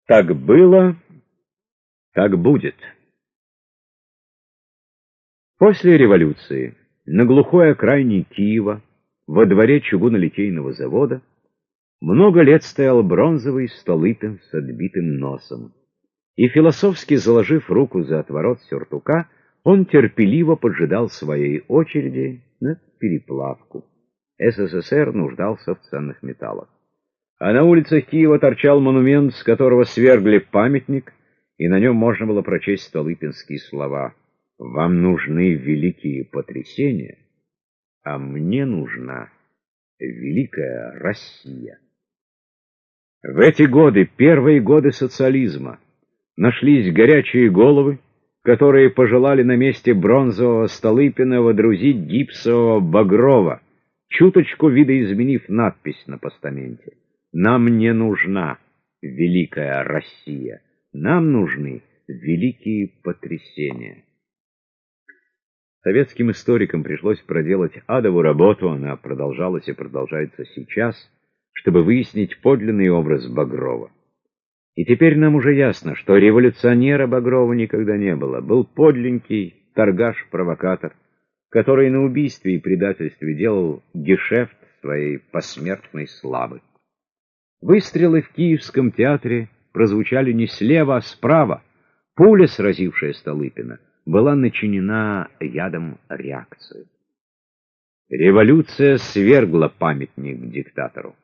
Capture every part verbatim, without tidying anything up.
Так было, так будет. После революции на глухой окраине Киева, во дворе чугунолитейного завода, много лет стоял бронзовый Столыпин с отбитым носом. И, философски заложив руку за отворот сюртука, он терпеливо поджидал своей очереди на переплавку. СССР нуждался в ценных металлах. А на улицах Киева торчал монумент, с которого свергли памятник, и на нем можно было прочесть столыпинские слова: «Вам нужны великие потрясения, а мне нужна великая Россия». В эти годы, первые годы социализма, нашлись горячие головы, которые пожелали на месте бронзового Столыпина водрузить гипсового Багрова, чуточку видоизменив надпись на постаменте. Нам не нужна великая Россия, нам нужны великие потрясения. Советским историкам пришлось проделать адову работу, она продолжалась и продолжается сейчас, чтобы выяснить подлинный образ Багрова. И теперь нам уже ясно, что революционера Багрова никогда не было. Был подленький торгаш-провокатор, который на убийстве и предательстве делал гешефт своей посмертной славы. Выстрелы в Киевском театре прозвучали не слева, а справа. Пуля, сразившая Столыпина, была начинена ядом реакции. Революция свергла памятник диктатору.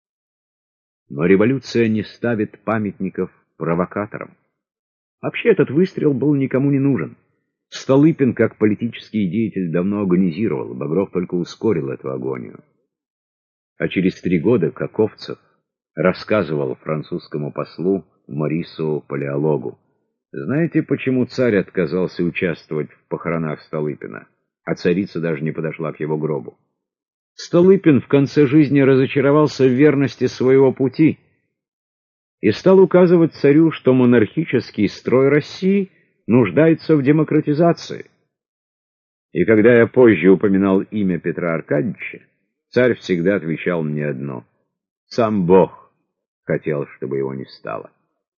Но революция не ставит памятников провокаторам. Вообще этот выстрел был никому не нужен. Столыпин, как политический деятель, давно агонизировал, Багров только ускорил эту агонию. А через три года Каковцев рассказывал французскому послу Морису Палеологу: знаете, почему царь отказался участвовать в похоронах Столыпина, а царица даже не подошла к его гробу? Столыпин в конце жизни разочаровался в верности своего пути и стал указывать царю, что монархический строй России нуждается в демократизации. И когда я позже упоминал имя Петра Аркадьевича, царь всегда отвечал мне одно: сам Бог хотел, чтобы его не стало.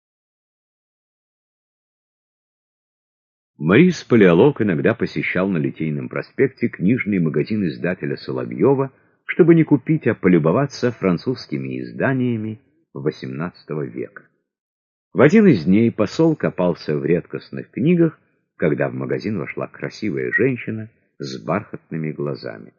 Морис Палеолог иногда посещал на Литейном проспекте книжный магазин издателя Соловьева, чтобы не купить, а полюбоваться французскими изданиями восемнадцатого века. В один из дней посол копался в редкостных книгах, когда в магазин вошла красивая женщина с бархатными глазами.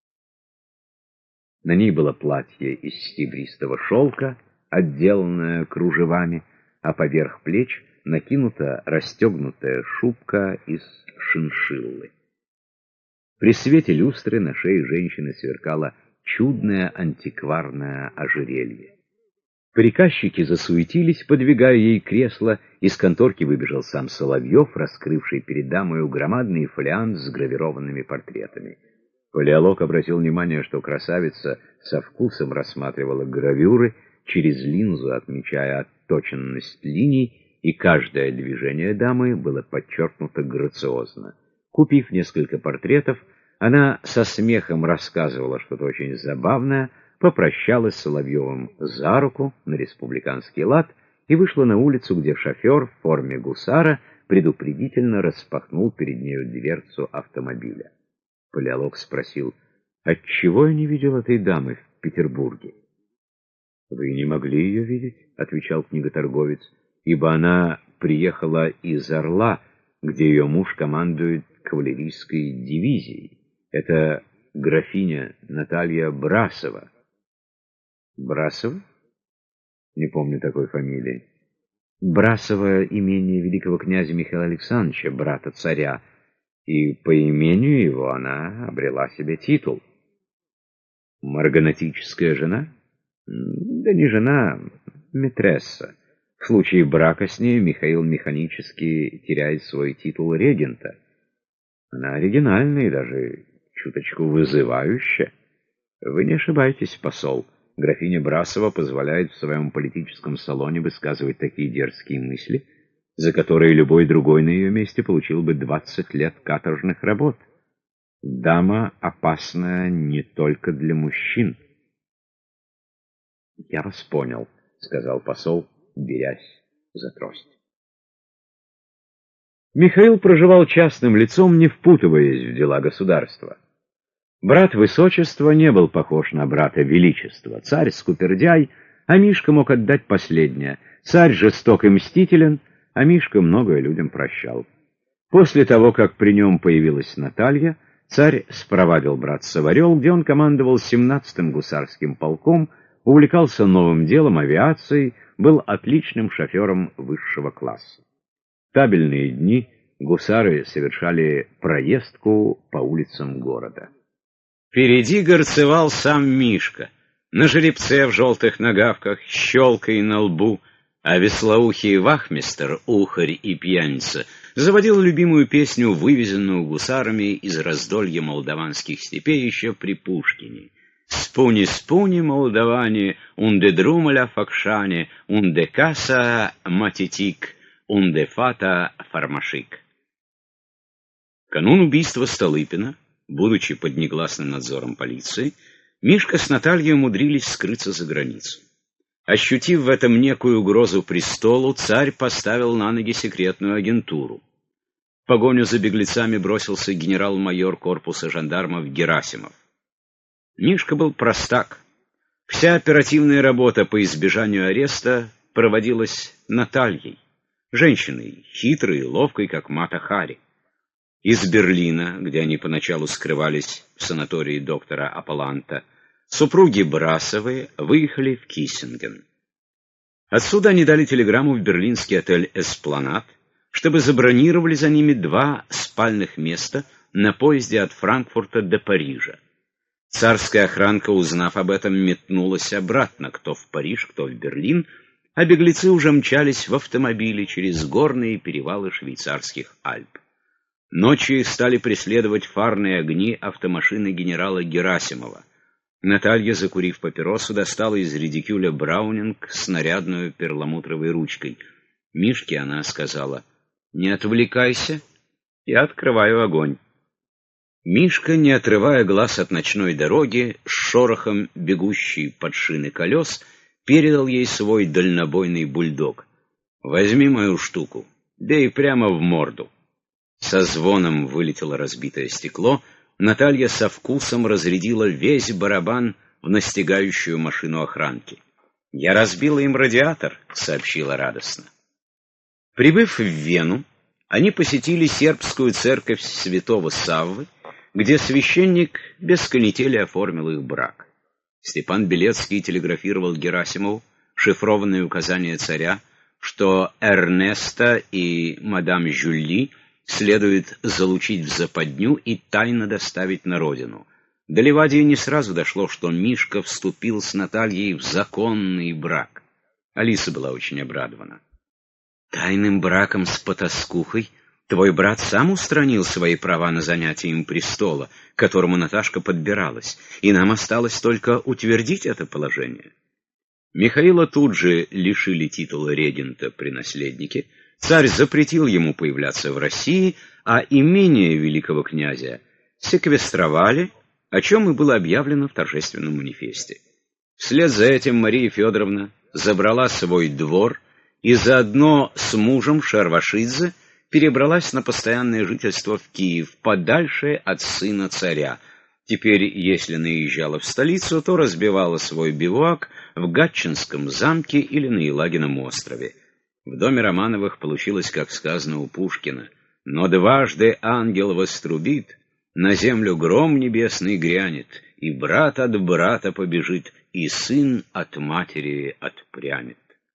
На ней было платье из серебристого шелка, отделанное кружевами, а поверх плеч накинута расстегнутая шубка из шиншиллы. При свете люстры на шее женщины сверкало чудное антикварное ожерелье. Приказчики засуетились, подвигая ей кресло. Из конторки выбежал сам Соловьев, раскрывший перед дамою громадный фолиант с гравированными портретами. Палеолог обратил внимание, что красавица со вкусом рассматривала гравюры, через линзу отмечая отточенность линий, и каждое движение дамы было подчеркнуто грациозно. Купив несколько портретов, она со смехом рассказывала что-то очень забавное, попрощалась с Соловьевым за руку на республиканский лад и вышла на улицу, где шофер в форме гусара предупредительно распахнул перед нею дверцу автомобиля. Палеолог спросил: отчего я не видел этой дамы в Петербурге? Вы не могли ее видеть, отвечал книготорговец, ибо она приехала из Орла, где ее муж командует кавалерийской дивизией. Это графиня Наталья Брасова. Брасов? Не помню такой фамилии. Брасова — имение великого князя Михаила Александровича, брата царя, и по имению его она обрела себе титул. Марганатическая жена? Да не жена, мэтресса. В случае брака с ней Михаил механически теряет свой титул регента. Она оригинальная и даже чуточку вызывающая. Вы не ошибаетесь, посол. Графиня Брасова позволяет в своем политическом салоне высказывать такие дерзкие мысли, за которые любой другой на ее месте получил бы двадцать лет каторжных работ. Дама опасная не только для мужчин. «Я вас понял», — сказал посол, берясь за трость. Михаил проживал частным лицом, не впутываясь в дела государства. Брат Высочества не был похож на брата Величества. Царь скупердяй, а Мишка мог отдать последнее. Царь жесток и мстителен, а Мишка многое людям прощал. После того, как при нем появилась Наталья, царь спровадил братца в Орел, где он командовал семнадцатым гусарским полком, увлекался новым делом, авиацией, был отличным шофером высшего класса. В табельные дни гусары совершали проездку по улицам города. Впереди горцевал сам Мишка, на жеребце в желтых нагавках, щелкой на лбу, а веслоухий вахмистр, ухарь и пьяница, заводил любимую песню, вывезенную гусарами из раздолья молдаванских степей еще при Пушкине. «Спуни, спуни, молдаване, унде друмаля факшане, унде каса матитик, унде фата фармашик». Канун убийства Столыпина, будучи под негласным надзором полиции, Мишка с Натальей умудрились скрыться за границу. Ощутив в этом некую угрозу престолу, царь поставил на ноги секретную агентуру. В погоню за беглецами бросился генерал-майор корпуса жандармов Герасимов. Мишка был простак. Вся оперативная работа по избежанию ареста проводилась Натальей, женщиной, хитрой и ловкой, как Мата Хари. Из Берлина, где они поначалу скрывались в санатории доктора Аполланта, супруги Брасовы выехали в Киссинген. Отсюда они дали телеграмму в берлинский отель «Эспланад», чтобы забронировали за ними два спальных места на поезде от Франкфурта до Парижа. Царская охранка, узнав об этом, метнулась обратно, кто в Париж, кто в Берлин, а беглецы уже мчались в автомобиле через горные перевалы швейцарских Альп. Ночью их стали преследовать фарные огни автомашины генерала Герасимова. Наталья, закурив папиросу, достала из редикюля Браунинг с нарядной перламутровой ручкой. Мишке она сказала: «Не отвлекайся, я открываю огонь». Мишка, не отрывая глаз от ночной дороги, с шорохом бегущей под шины колес, передал ей свой дальнобойный бульдог. «Возьми мою штуку, бей прямо в морду». Со звоном вылетело разбитое стекло. Наталья со вкусом разрядила весь барабан в настигающую машину охранки. «Я разбила им радиатор», — сообщила радостно. Прибыв в Вену, они посетили сербскую церковь святого Саввы, где священник без канители оформил их брак. Степан Белецкий телеграфировал Герасимову шифрованные указания царя, что Эрнеста и мадам Жюли следует залучить в западню и тайно доставить на родину. До Ливадии не сразу дошло, что Мишка вступил с Натальей в законный брак. Алиса была очень обрадована. «Тайным браком с потаскухой твой брат сам устранил свои права на занятие им престола, к которому Наташка подбиралась, и нам осталось только утвердить это положение». Михаила тут же лишили титула регента при наследнике. Царь запретил ему появляться в России, а имение великого князя секвестровали, о чем и было объявлено в торжественном манифесте. Вслед за этим Мария Федоровна забрала свой двор и заодно с мужем Шарвашидзе перебралась на постоянное жительство в Киев, подальше от сына царя. Теперь, если наезжала в столицу, то разбивала свой бивуак в Гатчинском замке или на Елагином острове. В доме Романовых получилось, как сказано у Пушкина: «Но дважды ангел вострубит, на землю гром небесный грянет, и брат от брата побежит, и сын от матери отпрянет».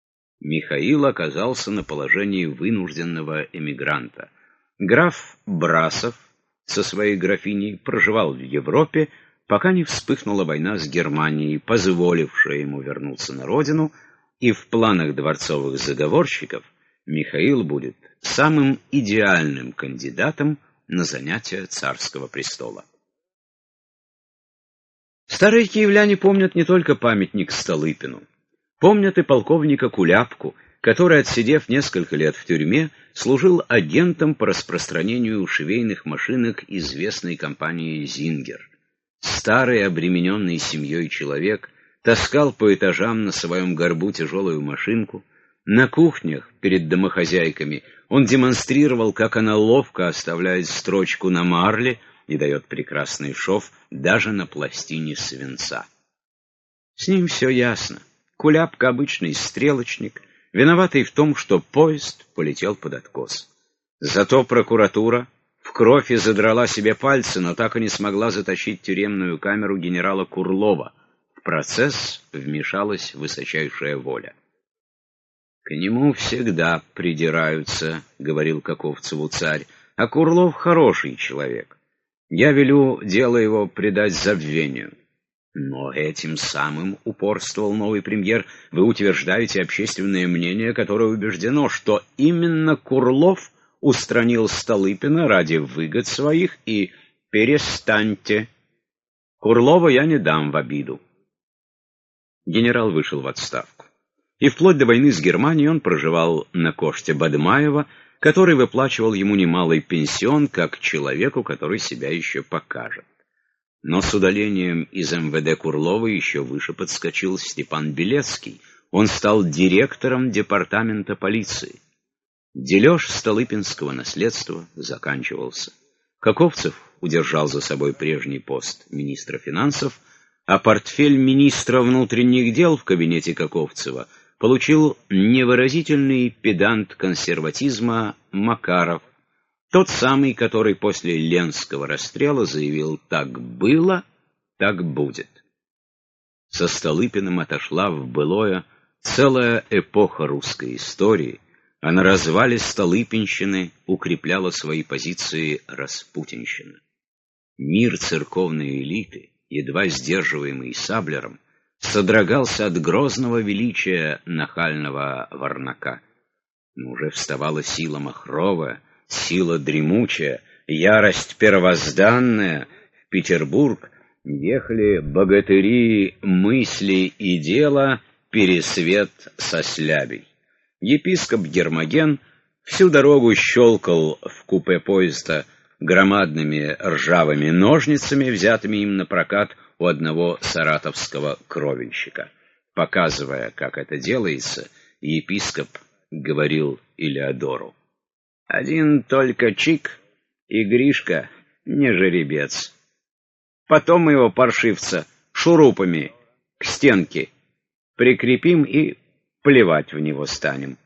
Михаил оказался на положении вынужденного эмигранта. Граф Брасов со своей графиней проживал в Европе, пока не вспыхнула война с Германией, позволившая ему вернуться на родину, и в планах дворцовых заговорщиков Михаил будет самым идеальным кандидатом на занятие царского престола. Старые киевляне помнят не только памятник Столыпину. Помнят и полковника Куляпку, который, отсидев несколько лет в тюрьме, служил агентом по распространению швейных машинок известной компании «Зингер». Старый, обремененный семьей человек таскал по этажам на своем горбу тяжелую машинку, На кухнях перед домохозяйками он демонстрировал, как она ловко оставляет строчку на марле и дает прекрасный шов даже на пластине свинца. С ним все ясно. Куляпка — обычный стрелочник, виноватый в том, что поезд полетел под откос. Зато прокуратура в кровь и задрала себе пальцы, но так и не смогла затащить в тюремную камеру генерала Курлова. В процесс вмешалась высочайшая воля. «К нему всегда придираются», — говорил Каковцеву царь, — «а Курлов хороший человек. Я велю дело его предать забвению». «Но этим самым, — упорствовал новый премьер, — вы утверждаете общественное мнение, которое убеждено, что именно Курлов устранил Столыпина ради выгод своих, и перестаньте. Курлова я не дам в обиду». Генерал вышел в отставку. И вплоть до войны с Германией он проживал на коште Бадмаева, который выплачивал ему немалый пенсион, как человеку, который себя еще покажет. Но с удалением из эм вэ дэ Курлова еще выше подскочил Степан Белецкий. Он стал директором департамента полиции. Дележ столыпинского наследства заканчивался. Каковцев удержал за собой прежний пост министра финансов, а портфель министра внутренних дел в кабинете Каковцева получил невыразительный педант консерватизма Макаров, тот самый, который после Ленского расстрела заявил: «Так было, так будет». Со Столыпиным отошла в былое целая эпоха русской истории, а на развале Столыпинщины укрепляла свои позиции Распутинщина. Мир церковной элиты, едва сдерживаемый Саблером, содрогался от грозного величия нахального Варнака. Но уже вставала сила махровая, сила дремучая, ярость первозданная. В Петербург ехали богатыри мысли и дела Пересвет со Слябей. Епископ Гермоген всю дорогу щелкал в купе поезда громадными ржавыми ножницами, взятыми им на прокат у одного саратовского кровельщика. Показывая, как это делается, епископ говорил Илеодору: «Один только чик, и Гришка не жеребец. Потом мы его, паршивца, шурупами к стенке прикрепим и плевать в него станем.